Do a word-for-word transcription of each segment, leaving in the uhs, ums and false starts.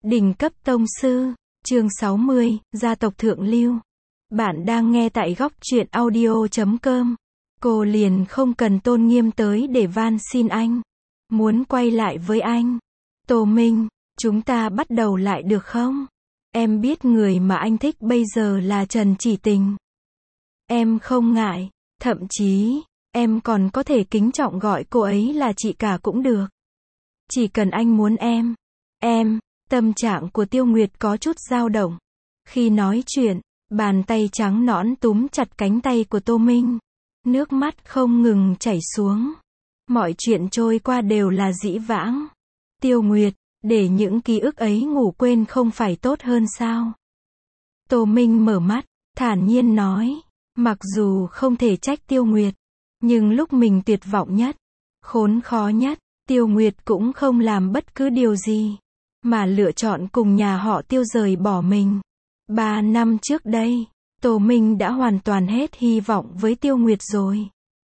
Đỉnh cấp tông sư, chương sáu mươi, gia tộc thượng lưu. Bạn đang nghe tại góc truyện audio chấm com. Cô liền không cần tôn nghiêm tới để van xin anh. Muốn quay lại với anh. Tô Minh, chúng ta bắt đầu lại được không? Em biết người mà anh thích bây giờ là Trần Chỉ Tình. Em không ngại, thậm chí, em còn có thể kính trọng gọi cô ấy là chị cả cũng được. Chỉ cần anh muốn em. Em, tâm trạng của Tiêu Nguyệt có chút dao động. Khi nói chuyện, bàn tay trắng nõn túm chặt cánh tay của Tô Minh. Nước mắt không ngừng chảy xuống. Mọi chuyện trôi qua đều là dĩ vãng. Tiêu Nguyệt, để những ký ức ấy ngủ quên không phải tốt hơn sao? Tô Minh mở mắt, thản nhiên nói. Mặc dù không thể trách Tiêu Nguyệt, nhưng lúc mình tuyệt vọng nhất, khốn khó nhất, Tiêu Nguyệt cũng không làm bất cứ điều gì, mà lựa chọn cùng nhà họ Tiêu rời bỏ mình. Ba năm trước đây, Tô Minh đã hoàn toàn hết hy vọng với Tiêu Nguyệt rồi.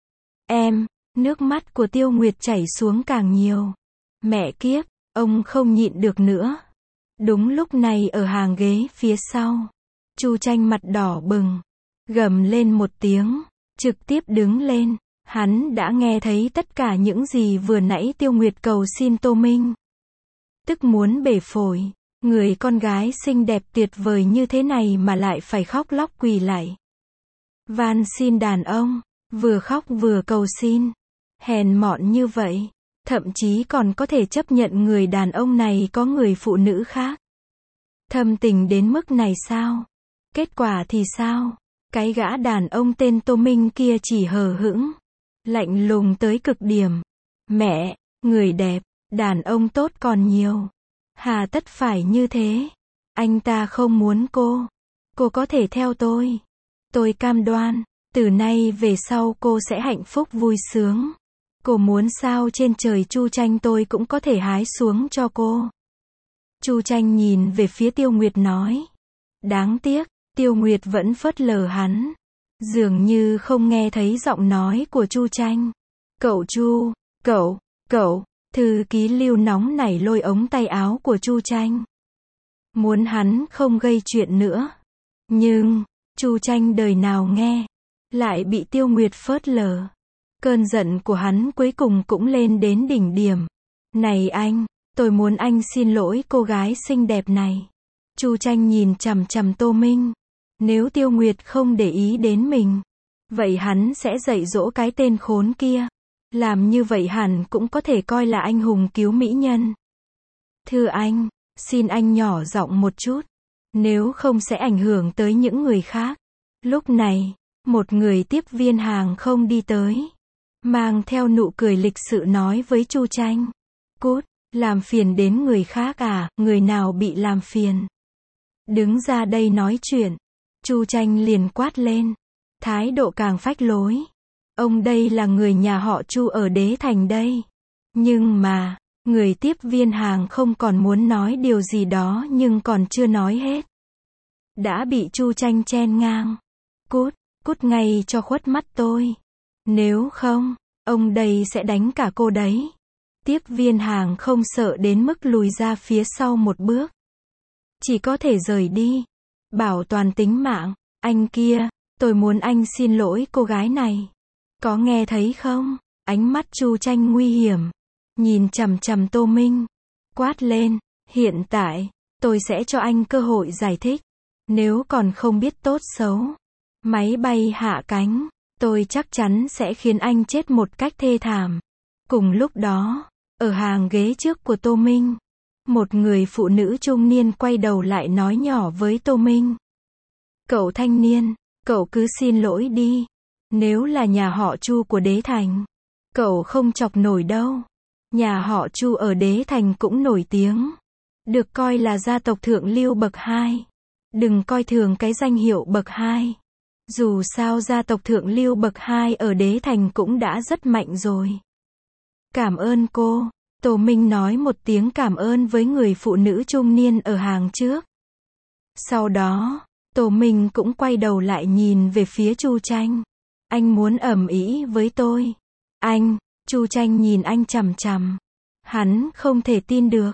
Em, nước mắt của Tiêu Nguyệt chảy xuống càng nhiều. Mẹ kiếp, ông không nhịn được nữa. Đúng lúc này ở hàng ghế phía sau, Chu Tranh mặt đỏ bừng, gầm lên một tiếng, trực tiếp đứng lên. Hắn đã nghe thấy tất cả những gì vừa nãy Tiêu Nguyệt cầu xin Tô Minh. Tức muốn bể phổi, người con gái xinh đẹp tuyệt vời như thế này mà lại phải khóc lóc quỳ lạy. Van xin đàn ông, vừa khóc vừa cầu xin. Hèn mọn như vậy, thậm chí còn có thể chấp nhận người đàn ông này có người phụ nữ khác. Thâm tình đến mức này sao? Kết quả thì sao? Cái gã đàn ông tên Tô Minh kia chỉ hờ hững, lạnh lùng tới cực điểm. Mẹ, người đẹp, đàn ông tốt còn nhiều. Hà tất phải như thế? Anh ta không muốn cô. Cô có thể theo tôi. Tôi cam đoan, từ nay về sau cô sẽ hạnh phúc vui sướng. Cô muốn sao trên trời Chu Tranh tôi cũng có thể hái xuống cho cô. Chu Tranh nhìn về phía Tiêu Nguyệt nói. Đáng tiếc, Tiêu Nguyệt vẫn phớt lờ hắn. Dường như không nghe thấy giọng nói của Chu Tranh. Cậu Chu, cậu, cậu, thư ký Lưu nóng nảy lôi ống tay áo của Chu Tranh. Muốn hắn không gây chuyện nữa. Nhưng, Chu Tranh đời nào nghe, lại bị Tiêu Nguyệt phớt lờ. Cơn giận của hắn cuối cùng cũng lên đến đỉnh điểm. Này anh, tôi muốn anh xin lỗi cô gái xinh đẹp này. Chu Tranh nhìn chằm chằm Tô Minh. Nếu Tiêu Nguyệt không để ý đến mình, vậy hắn sẽ dạy dỗ cái tên khốn kia. Làm như vậy hẳn cũng có thể coi là anh hùng cứu mỹ nhân. Thưa anh, xin anh nhỏ giọng một chút. Nếu không sẽ ảnh hưởng tới những người khác. Lúc này, một người tiếp viên hàng không đi tới, mang theo nụ cười lịch sự nói với Chu Tranh. Cút, làm phiền đến người khác à, người nào bị làm phiền? Đứng ra đây nói chuyện. Chu Tranh liền quát lên. Thái độ càng phách lối. Ông đây là người nhà họ Chu ở Đế Thành đây. Nhưng mà, người tiếp viên hàng không còn muốn nói điều gì đó nhưng còn chưa nói hết. Đã bị Chu Tranh chen ngang. Cút, cút ngay cho khuất mắt tôi. Nếu không, ông đây sẽ đánh cả cô đấy. Tiếp viên hàng không sợ đến mức lùi ra phía sau một bước. Chỉ có thể rời đi. Bảo toàn tính mạng. Anh kia, tôi muốn anh xin lỗi cô gái này. Có nghe thấy không? Ánh mắt Chu Tranh nguy hiểm. Nhìn chằm chằm Tô Minh. Quát lên. Hiện tại, tôi sẽ cho anh cơ hội giải thích. Nếu còn không biết tốt xấu. Máy bay hạ cánh. Tôi chắc chắn sẽ khiến anh chết một cách thê thảm. Cùng lúc đó, ở hàng ghế trước của Tô Minh, một người phụ nữ trung niên quay đầu lại nói nhỏ với Tô Minh. Cậu thanh niên, cậu cứ xin lỗi đi. Nếu là nhà họ Chu của Đế Thành, cậu không chọc nổi đâu. Nhà họ Chu ở Đế Thành cũng nổi tiếng. Được coi là gia tộc thượng lưu bậc hai. Đừng coi thường cái danh hiệu bậc hai. Dù sao gia tộc thượng lưu bậc hai ở Đế Thành cũng đã rất mạnh rồi. Cảm ơn cô. Tô Minh nói một tiếng cảm ơn với người phụ nữ trung niên ở hàng trước. Sau đó, Tô Minh cũng quay đầu lại nhìn về phía Chu Tranh. Anh muốn ầm ĩ với tôi. Anh, Chu Tranh nhìn anh chằm chằm. Hắn không thể tin được.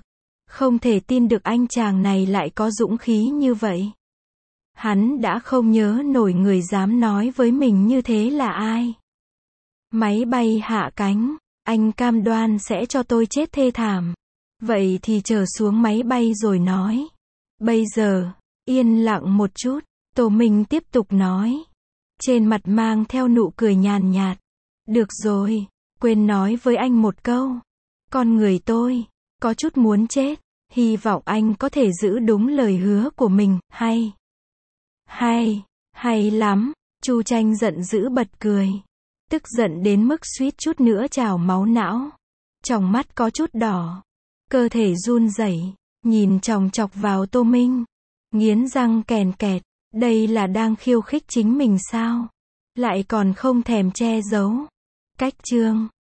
Không thể tin được anh chàng này lại có dũng khí như vậy. Hắn đã không nhớ nổi người dám nói với mình như thế là ai. Máy bay hạ cánh, anh cam đoan sẽ cho tôi chết thê thảm. Vậy thì trở xuống máy bay rồi nói. Bây giờ, yên lặng một chút, Tô Minh tiếp tục nói. Trên mặt mang theo nụ cười nhàn nhạt. Được rồi, quên nói với anh một câu. Con người tôi, có chút muốn chết. Hy vọng anh có thể giữ đúng lời hứa của mình, hay. Hay, hay lắm. Chu Tranh giận dữ bật cười. Tức giận đến mức suýt chút nữa trào máu não. Trong mắt có chút đỏ. Cơ thể run rẩy, nhìn chòng chọc vào Tô Minh. Nghiến răng kèn kẹt. Đây là đang khiêu khích chính mình sao? Lại còn không thèm che giấu. Cách chương